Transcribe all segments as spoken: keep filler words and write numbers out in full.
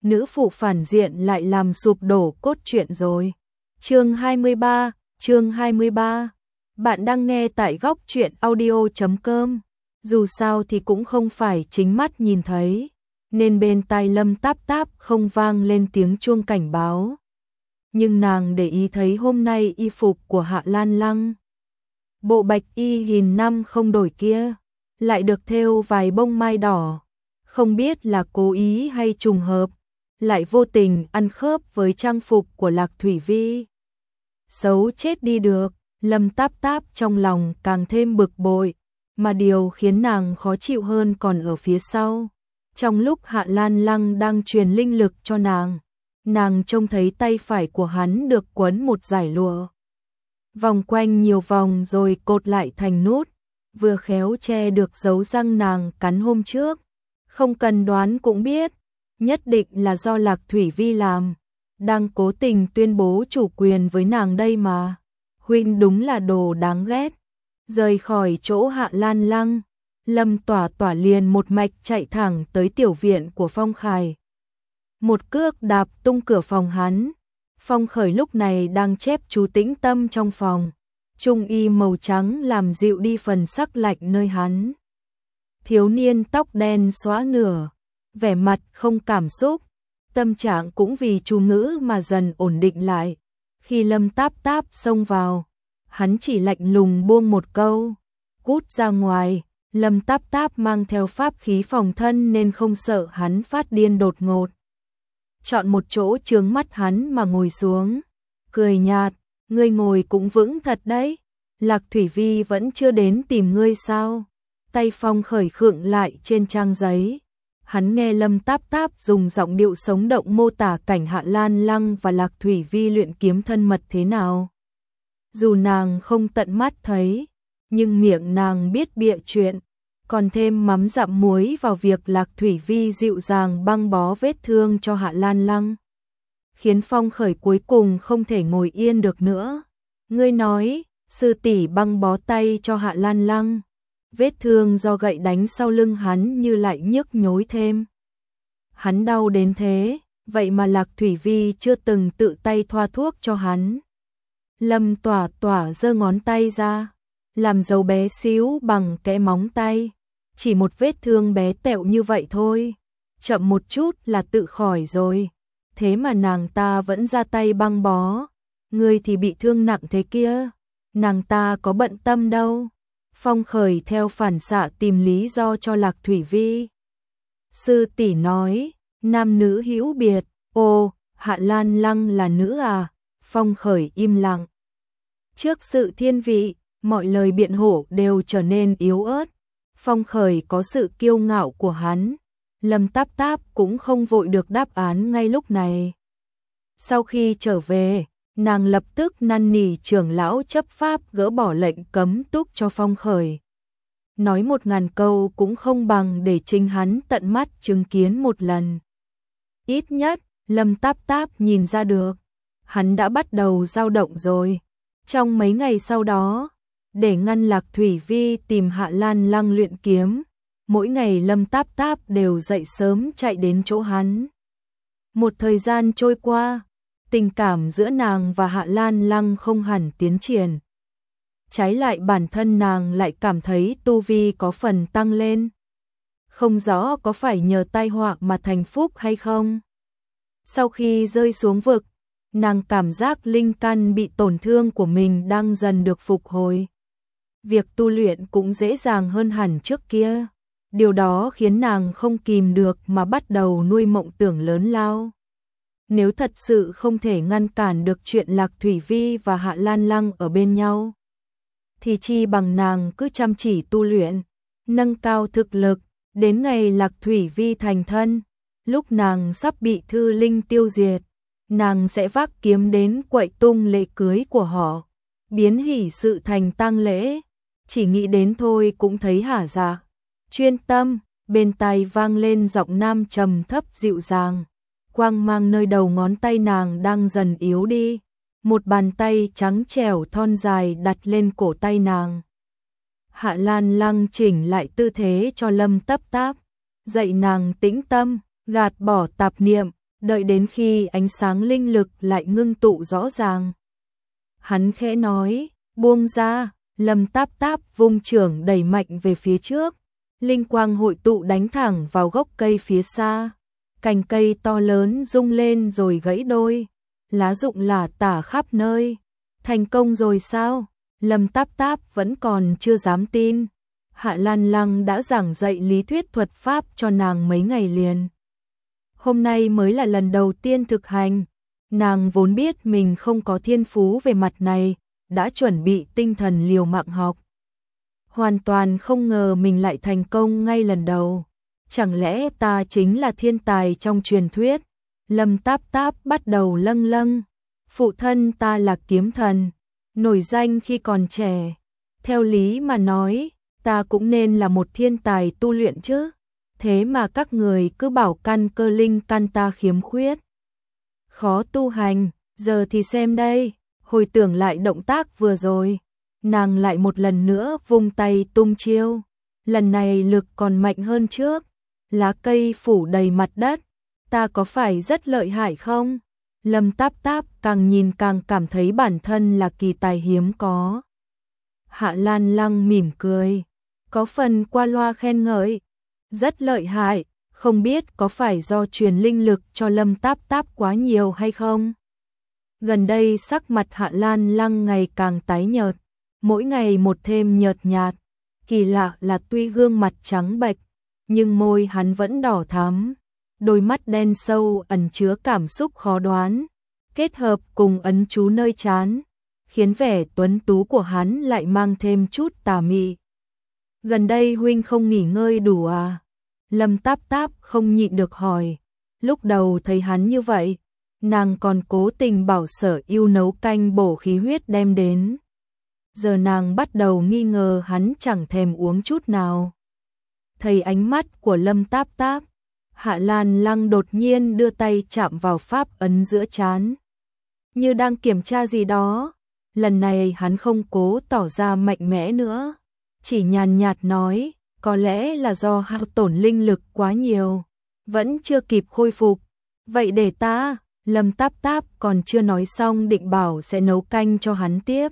nữ phụ phản diện lại làm sụp đổ cốt truyện rồi. Chương hai mươi ba, chương hai mươi ba. Bạn đang nghe tại góc truyện audio chấm com. Dù sao thì cũng không phải chính mắt nhìn thấy, nên bên tai Lâm Táp Táp không vang lên tiếng chuông cảnh báo. Nhưng nàng để ý thấy hôm nay y phục của Hạ Lan Lăng, bộ bạch y nghìn năm không đổi kia, lại được thêu vài bông mai đỏ. Không biết là cố ý hay trùng hợp, lại vô tình ăn khớp với trang phục của Lạc Thủy Vi. Xấu chết đi được, Lâm Táp Táp trong lòng càng thêm bực bội, mà điều khiến nàng khó chịu hơn còn ở phía sau. Trong lúc Hạ Lan Lăng đang truyền linh lực cho nàng, nàng trông thấy tay phải của hắn được quấn một dải lụa, vòng quanh nhiều vòng rồi cột lại thành nút, vừa khéo che được dấu răng nàng cắn hôm trước. Không cần đoán cũng biết, nhất định là do Lạc Thủy Vi làm, đang cố tình tuyên bố chủ quyền với nàng đây mà. Huynh đúng là đồ đáng ghét. Rời khỏi chỗ Hạ Lan Lăng, Lâm Tỏa Tỏa liền một mạch chạy thẳng tới tiểu viện của Phong Khải. Một cước đạp tung cửa phòng hắn. Phong Khởi lúc này đang chép chú tĩnh tâm trong phòng. Trung y màu trắng làm dịu đi phần sắc lạnh nơi hắn. Thiếu niên tóc đen xóa nửa, vẻ mặt không cảm xúc, tâm trạng cũng vì chú ngữ mà dần ổn định lại. Khi Lâm Táp Táp xông vào, hắn chỉ lạnh lùng buông một câu, cút ra ngoài. Lâm Táp Táp mang theo pháp khí phòng thân nên không sợ hắn phát điên đột ngột. Chọn một chỗ chướng mắt hắn mà ngồi xuống, cười nhạt, ngươi ngồi cũng vững thật đấy. Lạc Thủy Vi vẫn chưa đến tìm ngươi sao? Tay Phong Khởi khựng lại trên trang giấy. Hắn nghe Lâm Táp Táp dùng giọng điệu sống động mô tả cảnh Hạ Lan Lăng và Lạc Thủy Vi luyện kiếm thân mật thế nào. Dù nàng không tận mắt thấy, nhưng miệng nàng biết bịa chuyện, còn thêm mắm dặm muối vào việc Lạc Thủy Vi dịu dàng băng bó vết thương cho Hạ Lan Lăng, khiến Phong Khởi cuối cùng không thể ngồi yên được nữa. Ngươi nói, sư tỷ băng bó tay cho Hạ Lan Lăng, vết thương do gậy đánh sau lưng hắn như lại nhức nhối thêm. Hắn đau đến thế, vậy mà Lạc Thủy Vi chưa từng tự tay thoa thuốc cho hắn. Lâm Tỏa Tỏa giơ ngón tay ra, làm dấu bé xíu bằng kẽ móng tay. Chỉ một vết thương bé tẹo như vậy thôi, chậm một chút là tự khỏi rồi. Thế mà nàng ta vẫn ra tay băng bó, ngươi thì bị thương nặng thế kia, nàng ta có bận tâm đâu. Phong Khởi theo phản xạ tìm lý do cho Lạc Thủy Vi. Sư tỷ nói, nam nữ hữu biệt. Ồ, Hạ Lan Lăng là nữ à? Phong Khởi im lặng. Trước sự thiên vị, mọi lời biện hộ đều trở nên yếu ớt. Phong Khởi có sự kiêu ngạo của hắn, Lâm Táp Táp cũng không vội được đáp án ngay lúc này. Sau khi trở về, nàng lập tức năn nỉ trưởng lão chấp pháp gỡ bỏ lệnh cấm túc cho Phong Khởi. Nói một ngàn câu cũng không bằng để chính hắn tận mắt chứng kiến một lần. Ít nhất, Lâm Táp Táp nhìn ra được, hắn đã bắt đầu dao động rồi. Trong mấy ngày sau đó, để ngăn Lạc Thủy Vi tìm Hạ Lan Lăng luyện kiếm, mỗi ngày Lâm Táp Táp đều dậy sớm chạy đến chỗ hắn. Một thời gian trôi qua, tình cảm giữa nàng và Hạ Lan Lăng không hẳn tiến triển. Trái lại bản thân nàng lại cảm thấy tu vi có phần tăng lên. Không rõ có phải nhờ tai họa mà thành phúc hay không. Sau khi rơi xuống vực, nàng cảm giác linh căn bị tổn thương của mình đang dần được phục hồi. Việc tu luyện cũng dễ dàng hơn hẳn trước kia. Điều đó khiến nàng không kìm được mà bắt đầu nuôi mộng tưởng lớn lao. Nếu thật sự không thể ngăn cản được chuyện Lạc Thủy Vi và Hạ Lan Lăng ở bên nhau, thì chi bằng nàng cứ chăm chỉ tu luyện, nâng cao thực lực, đến ngày Lạc Thủy Vi thành thân, lúc nàng sắp bị Thư Linh tiêu diệt, nàng sẽ vác kiếm đến quậy tung lễ cưới của họ, biến hỷ sự thành tang lễ. Chỉ nghĩ đến thôi cũng thấy hả dạ. Chuyên tâm, bên tai vang lên giọng nam trầm thấp dịu dàng. Quang mang nơi đầu ngón tay nàng đang dần yếu đi. Một bàn tay trắng trẻo thon dài đặt lên cổ tay nàng. Hạ Lan Lăng chỉnh lại tư thế cho Lâm Táp Táp, dạy nàng tĩnh tâm, gạt bỏ tạp niệm, đợi đến khi ánh sáng linh lực lại ngưng tụ rõ ràng. Hắn khẽ nói, buông ra, Lâm Táp Táp vung chưởng đẩy mạnh về phía trước, linh quang hội tụ đánh thẳng vào gốc cây phía xa. Cành cây to lớn rung lên rồi gãy đôi, lá rụng lả tả khắp nơi. Thành công rồi sao? Lâm Táp Táp vẫn còn chưa dám tin. Hạ Lan Lăng đã giảng dạy lý thuyết thuật pháp cho nàng mấy ngày liền. Hôm nay mới là lần đầu tiên thực hành. Nàng vốn biết mình không có thiên phú về mặt này, đã chuẩn bị tinh thần liều mạng học. Hoàn toàn không ngờ mình lại thành công ngay lần đầu. Chẳng lẽ ta chính là thiên tài trong truyền thuyết? Lâm Táp Táp bắt đầu lâng lâng. Phụ thân ta là kiếm thần, nổi danh khi còn trẻ. Theo lý mà nói, ta cũng nên là một thiên tài tu luyện chứ. Thế mà các người cứ bảo căn cơ linh căn ta khiếm khuyết, khó tu hành. Giờ thì xem đây. Hồi tưởng lại động tác vừa rồi, nàng lại một lần nữa vung tay tung chiêu. Lần này lực còn mạnh hơn trước. Lá cây phủ đầy mặt đất. Ta có phải rất lợi hại không? Lâm Táp Táp càng nhìn càng cảm thấy bản thân là kỳ tài hiếm có. Hạ Lan Lăng mỉm cười, có phần qua loa khen ngợi. Rất lợi hại, không biết có phải do truyền linh lực cho Lâm Táp Táp quá nhiều hay không? Gần đây sắc mặt Hạ Lan Lăng ngày càng tái nhợt, mỗi ngày một thêm nhợt nhạt. Kỳ lạ là tuy gương mặt trắng bệch, nhưng môi hắn vẫn đỏ thắm. Đôi mắt đen sâu ẩn chứa cảm xúc khó đoán, kết hợp cùng ấn chú nơi trán, khiến vẻ tuấn tú của hắn lại mang thêm chút tà mị. Gần đây huynh không nghỉ ngơi đủ à? Lâm Táp Táp không nhịn được hỏi. Lúc đầu thấy hắn như vậy, nàng còn cố tình bảo Sở Yêu nấu canh bổ khí huyết đem đến. Giờ nàng bắt đầu nghi ngờ hắn chẳng thèm uống chút nào. Thấy ánh mắt của Lâm Táp Táp, Hạ Lan Lăng đột nhiên đưa tay chạm vào pháp ấn giữa trán, như đang kiểm tra gì đó. Lần này hắn không cố tỏ ra mạnh mẽ nữa, chỉ nhàn nhạt nói, có lẽ là do hao tổn linh lực quá nhiều, vẫn chưa kịp khôi phục. Vậy để ta. Lâm Táp Táp còn chưa nói xong định bảo sẽ nấu canh cho hắn tiếp,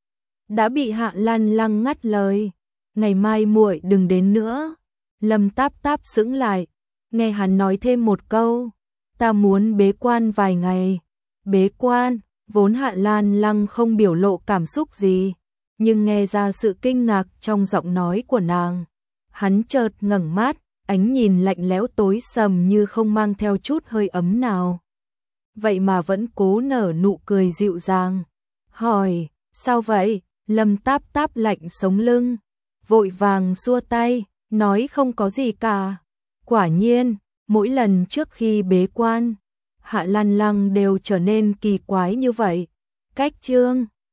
đã bị Hạ Lan Lăng ngắt lời. Ngày mai muội đừng đến nữa. Lâm Táp Táp sững lại, nghe hắn nói thêm một câu, ta muốn bế quan vài ngày. Bế quan? Vốn Hạ Lan Lăng không biểu lộ cảm xúc gì, nhưng nghe ra sự kinh ngạc trong giọng nói của nàng. Hắn chợt ngẩng mắt, ánh nhìn lạnh lẽo tối sầm như không mang theo chút hơi ấm nào. Vậy mà vẫn cố nở nụ cười dịu dàng. Hỏi, sao vậy? Lâm Táp Táp lạnh sống lưng, vội vàng xua tay, nói không có gì cả. Quả nhiên, mỗi lần trước khi bế quan, Hạ Lan Lăng đều trở nên kỳ quái như vậy. Cách chương